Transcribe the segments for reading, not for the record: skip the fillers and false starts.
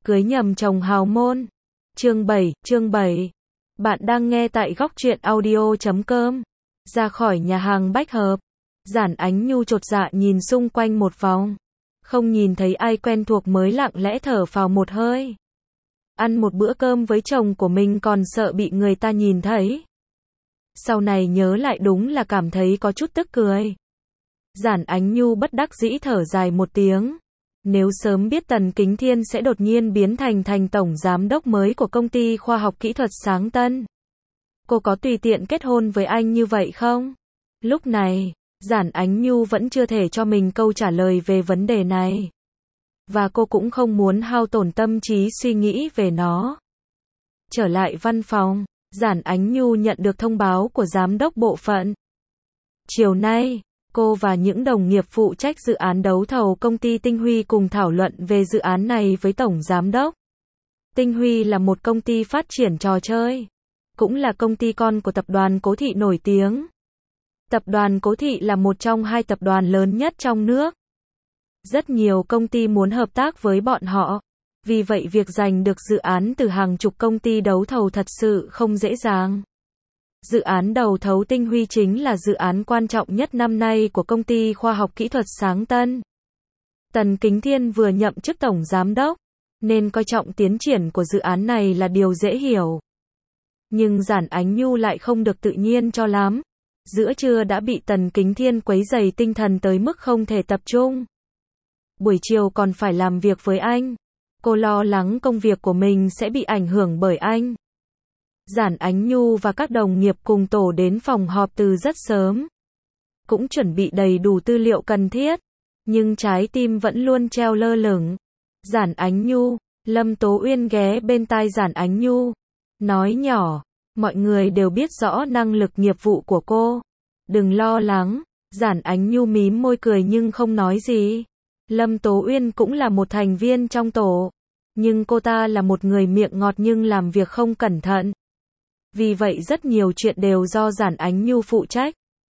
Cưới nhầm chồng hào môn. Chương 7. Bạn đang nghe tại góc truyện audio.com. Ra khỏi nhà hàng Bách Hợp, Giản Ánh Nhu chột dạ nhìn xung quanh một vòng. Không nhìn thấy ai quen thuộc mới lặng lẽ thở phào một hơi. Ăn một bữa cơm với chồng của mình còn sợ bị người ta nhìn thấy. Sau này nhớ lại đúng là cảm thấy có chút tức cười. Giản Ánh Nhu bất đắc dĩ thở dài một tiếng. Nếu sớm biết Tần Kính Thiên sẽ đột nhiên biến thành tổng giám đốc mới của công ty khoa học kỹ thuật Sáng Tân, cô có tùy tiện kết hôn với anh như vậy không? Lúc này, Giản Ánh Nhu vẫn chưa thể cho mình câu trả lời về vấn đề này. Và cô cũng không muốn hao tổn tâm trí suy nghĩ về nó. Trở lại văn phòng, Giản Ánh Nhu nhận được thông báo của giám đốc bộ phận. Chiều nay, cô và những đồng nghiệp phụ trách dự án đấu thầu công ty Tinh Huy cùng thảo luận về dự án này với tổng giám đốc. Tinh Huy là một công ty phát triển trò chơi, cũng là công ty con của tập đoàn Cố Thị nổi tiếng. Tập đoàn Cố Thị là một trong hai tập đoàn lớn nhất trong nước. Rất nhiều công ty muốn hợp tác với bọn họ. Vì vậy việc giành được dự án từ hàng chục công ty đấu thầu thật sự không dễ dàng. Dự án đấu thầu Tinh Huy chính là dự án quan trọng nhất năm nay của công ty khoa học kỹ thuật Sáng Tân. Tần Kính Thiên vừa nhậm chức tổng giám đốc, nên coi trọng tiến triển của dự án này là điều dễ hiểu. Nhưng Giản Ánh Nhu lại không được tự nhiên cho lắm. Giữa trưa đã bị Tần Kính Thiên quấy rầy tinh thần tới mức không thể tập trung. Buổi chiều còn phải làm việc với anh. Cô lo lắng công việc của mình sẽ bị ảnh hưởng bởi anh. Giản Ánh Nhu và các đồng nghiệp cùng tổ đến phòng họp từ rất sớm. Cũng chuẩn bị đầy đủ tư liệu cần thiết. Nhưng trái tim vẫn luôn treo lơ lửng. Giản Ánh Nhu, Lâm Tố Uyên ghé bên tai Giản Ánh Nhu. Nói nhỏ, mọi người đều biết rõ năng lực nghiệp vụ của cô. Đừng lo lắng. Giản Ánh Nhu mím môi cười nhưng không nói gì. Lâm Tố Uyên cũng là một thành viên trong tổ. Nhưng cô ta là một người miệng ngọt nhưng làm việc không cẩn thận. Vì vậy rất nhiều chuyện đều do Giản Ánh Nhu phụ trách.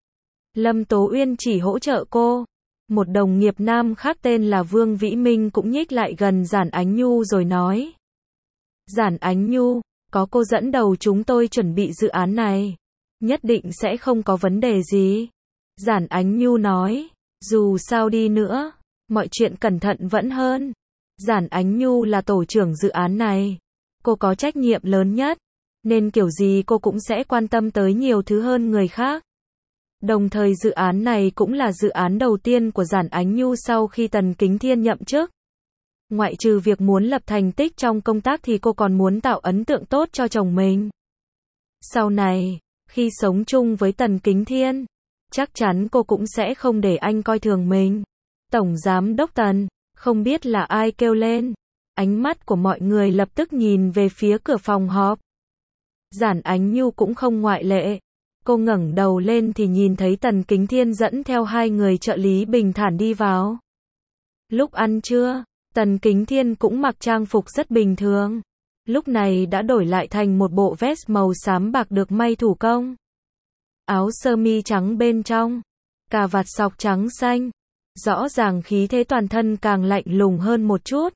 Lâm Tố Uyên chỉ hỗ trợ cô. Một đồng nghiệp nam khác tên là Vương Vĩ Minh cũng nhích lại gần Giản Ánh Nhu rồi nói. Giản Ánh Nhu, có cô dẫn đầu chúng tôi chuẩn bị dự án này. Nhất định sẽ không có vấn đề gì. Giản Ánh Nhu nói, dù sao đi nữa, mọi chuyện cẩn thận vẫn hơn. Giản Ánh Nhu là tổ trưởng dự án này. Cô có trách nhiệm lớn nhất. Nên kiểu gì cô cũng sẽ quan tâm tới nhiều thứ hơn người khác. Đồng thời dự án này cũng là dự án đầu tiên của Giản Ánh Nhu sau khi Tần Kính Thiên nhậm chức. Ngoại trừ việc muốn lập thành tích trong công tác thì cô còn muốn tạo ấn tượng tốt cho chồng mình. Sau này, khi sống chung với Tần Kính Thiên, chắc chắn cô cũng sẽ không để anh coi thường mình. Tổng giám đốc Tần, không biết là ai kêu lên. Ánh mắt của mọi người lập tức nhìn về phía cửa phòng họp. Giản Ánh Nhu cũng không ngoại lệ. Cô ngẩng đầu lên thì nhìn thấy Tần Kính Thiên dẫn theo hai người trợ lý bình thản đi vào. Lúc ăn trưa, Tần Kính Thiên cũng mặc trang phục rất bình thường. Lúc này đã đổi lại thành một bộ vest màu xám bạc được may thủ công. Áo sơ mi trắng bên trong, cà vạt sọc trắng xanh. Rõ ràng khí thế toàn thân càng lạnh lùng hơn một chút.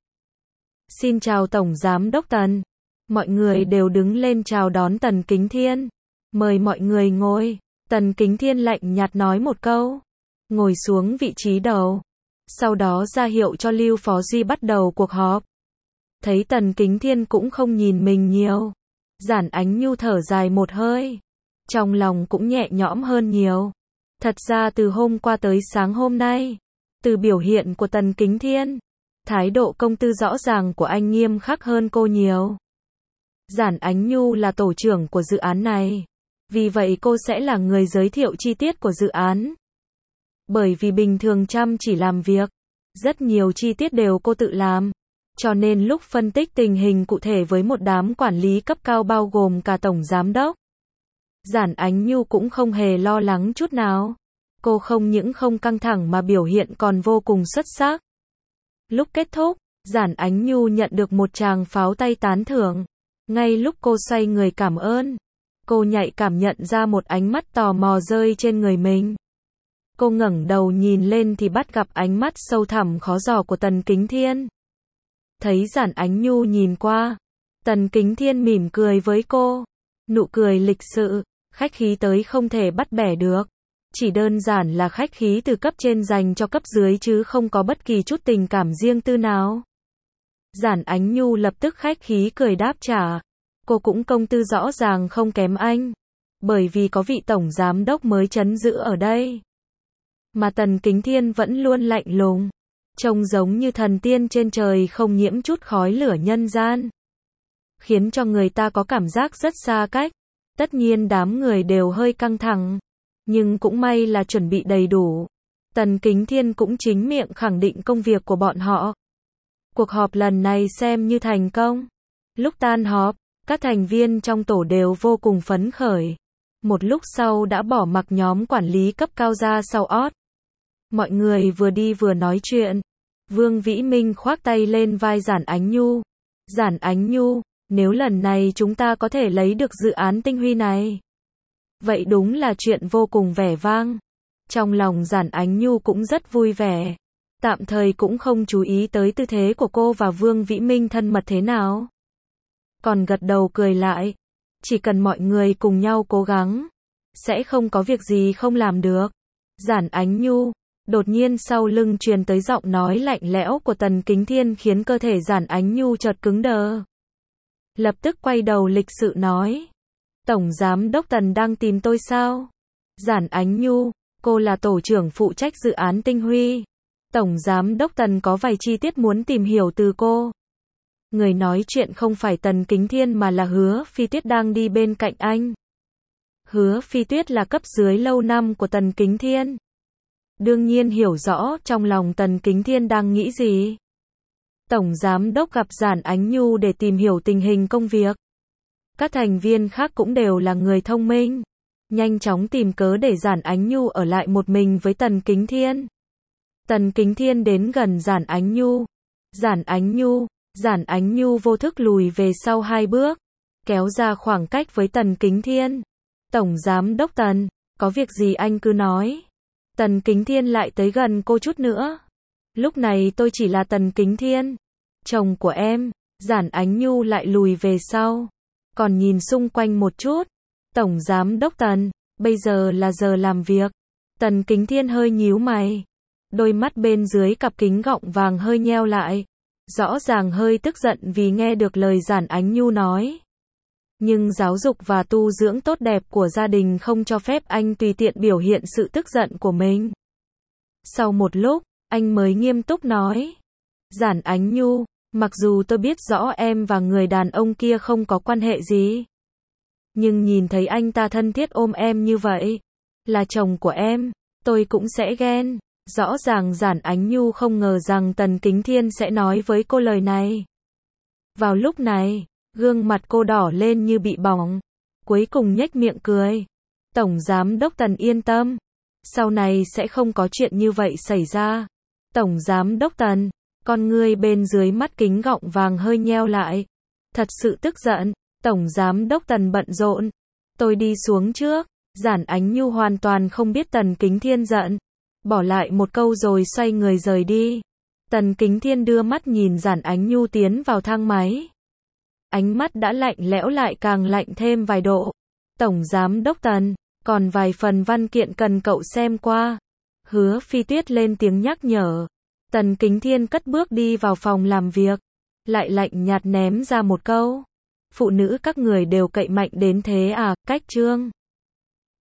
Xin chào Tổng Giám đốc Tần. Mọi người đều đứng lên chào đón Tần Kính Thiên. Mời mọi người ngồi. Tần Kính Thiên lạnh nhạt nói một câu. Ngồi xuống vị trí đầu. Sau đó ra hiệu cho Lưu Phó Duy bắt đầu cuộc họp. Thấy Tần Kính Thiên cũng không nhìn mình nhiều. Giản Ánh Nhu thở dài một hơi. Trong lòng cũng nhẹ nhõm hơn nhiều. Thật ra từ hôm qua tới sáng hôm nay, từ biểu hiện của Tần Kính Thiên, thái độ công tư rõ ràng của anh nghiêm khắc hơn cô nhiều. Giản Ánh Nhu là tổ trưởng của dự án này. Vì vậy cô sẽ là người giới thiệu chi tiết của dự án. Bởi vì bình thường chăm chỉ làm việc, rất nhiều chi tiết đều cô tự làm. Cho nên lúc phân tích tình hình cụ thể với một đám quản lý cấp cao bao gồm cả tổng giám đốc, Giản Ánh Nhu cũng không hề lo lắng chút nào. Cô không những không căng thẳng mà biểu hiện còn vô cùng xuất sắc. Lúc kết thúc, Giản Ánh Nhu nhận được một tràng pháo tay tán thưởng. Ngay lúc cô xoay người cảm ơn, cô nhạy cảm nhận ra một ánh mắt tò mò rơi trên người mình. Cô ngẩng đầu nhìn lên thì bắt gặp ánh mắt sâu thẳm khó dò của Tần Kính Thiên. Thấy Giản Ánh Nhu nhìn qua, Tần Kính Thiên mỉm cười với cô. Nụ cười lịch sự, khách khí tới không thể bắt bẻ được. Chỉ đơn giản là khách khí từ cấp trên dành cho cấp dưới chứ không có bất kỳ chút tình cảm riêng tư nào. Giản Ánh Nhu lập tức khách khí cười đáp trả. Cô cũng công tư rõ ràng không kém anh. Bởi vì có vị tổng giám đốc mới trấn giữ ở đây. Mà Tần Kính Thiên vẫn luôn lạnh lùng. Trông giống như thần tiên trên trời không nhiễm chút khói lửa nhân gian. Khiến cho người ta có cảm giác rất xa cách. Tất nhiên đám người đều hơi căng thẳng. Nhưng cũng may là chuẩn bị đầy đủ. Tần Kính Thiên cũng chính miệng khẳng định công việc của bọn họ. Cuộc họp lần này xem như thành công. Lúc tan họp, các thành viên trong tổ đều vô cùng phấn khởi. Một lúc sau đã bỏ mặc nhóm quản lý cấp cao ra sau ót. Mọi người vừa đi vừa nói chuyện. Vương Vĩ Minh khoác tay lên vai Giản Ánh Nhu. Giản Ánh Nhu, nếu lần này chúng ta có thể lấy được dự án tinh huy này, vậy đúng là chuyện vô cùng vẻ vang. Trong lòng Giản Ánh Nhu cũng rất vui vẻ. Tạm thời cũng không chú ý tới tư thế của cô và Vương Vĩ Minh thân mật thế nào. Còn gật đầu cười lại. Chỉ cần mọi người cùng nhau cố gắng, sẽ không có việc gì không làm được. Giản Ánh Nhu, đột nhiên sau lưng truyền tới giọng nói lạnh lẽo của Tần Kính Thiên khiến cơ thể Giản Ánh Nhu chợt cứng đờ. Lập tức quay đầu lịch sự nói. Tổng giám đốc Tần đang tìm tôi sao? Giản Ánh Nhu, cô là tổ trưởng phụ trách dự án tinh huy. Tổng giám đốc Tần có vài chi tiết muốn tìm hiểu từ cô. Người nói chuyện không phải Tần Kính Thiên mà là Hứa Phi Tuyết đang đi bên cạnh anh. Hứa Phi Tuyết là cấp dưới lâu năm của Tần Kính Thiên. Đương nhiên hiểu rõ trong lòng Tần Kính Thiên đang nghĩ gì. Tổng giám đốc gặp Giản Ánh Nhu để tìm hiểu tình hình công việc. Các thành viên khác cũng đều là người thông minh. Nhanh chóng tìm cớ để Giản Ánh Nhu ở lại một mình với Tần Kính Thiên. Tần Kính Thiên đến gần Giản Ánh Nhu. Giản Ánh Nhu vô thức lùi về sau 2 bước. Kéo ra khoảng cách với Tần Kính Thiên. Tổng giám đốc Tần, có việc gì anh cứ nói. Tần Kính Thiên lại tới gần cô chút nữa. Lúc này tôi chỉ là Tần Kính Thiên, chồng của em. Giản Ánh Nhu lại lùi về sau. Còn nhìn xung quanh một chút. Tổng giám đốc Tần, bây giờ là giờ làm việc. Tần Kính Thiên hơi nhíu mày. Đôi mắt bên dưới cặp kính gọng vàng hơi nheo lại. Rõ ràng hơi tức giận vì nghe được lời Giản Ánh Nhu nói. Nhưng giáo dục và tu dưỡng tốt đẹp của gia đình không cho phép anh tùy tiện biểu hiện sự tức giận của mình. Sau một lúc, anh mới nghiêm túc nói. Giản Ánh Nhu, mặc dù tôi biết rõ em và người đàn ông kia không có quan hệ gì. Nhưng nhìn thấy anh ta thân thiết ôm em như vậy, là chồng của em, tôi cũng sẽ ghen. Rõ ràng Giản Ánh Nhu không ngờ rằng Tần Kính Thiên sẽ nói với cô lời này. Vào lúc này, gương mặt cô đỏ lên như bị bỏng. Cuối cùng nhếch miệng cười. Tổng giám đốc Tần yên tâm. Sau này sẽ không có chuyện như vậy xảy ra. Tổng giám đốc Tần, con ngươi bên dưới mắt kính gọng vàng hơi nheo lại. Thật sự tức giận. Tổng giám đốc Tần bận rộn. Tôi đi xuống trước. Giản Ánh Nhu hoàn toàn không biết Tần Kính Thiên giận. Bỏ lại một câu rồi xoay người rời đi. Tần Kính Thiên đưa mắt nhìn Giản Ánh Nhu tiến vào thang máy. Ánh mắt đã lạnh lẽo lại càng lạnh thêm vài độ. Tổng giám đốc Tần, còn vài phần văn kiện cần cậu xem qua. Hứa Phi Tuyết lên tiếng nhắc nhở. Tần Kính Thiên cất bước đi vào phòng làm việc. Lại lạnh nhạt ném ra một câu. Phụ nữ các người đều cậy mạnh đến thế à, cách chương.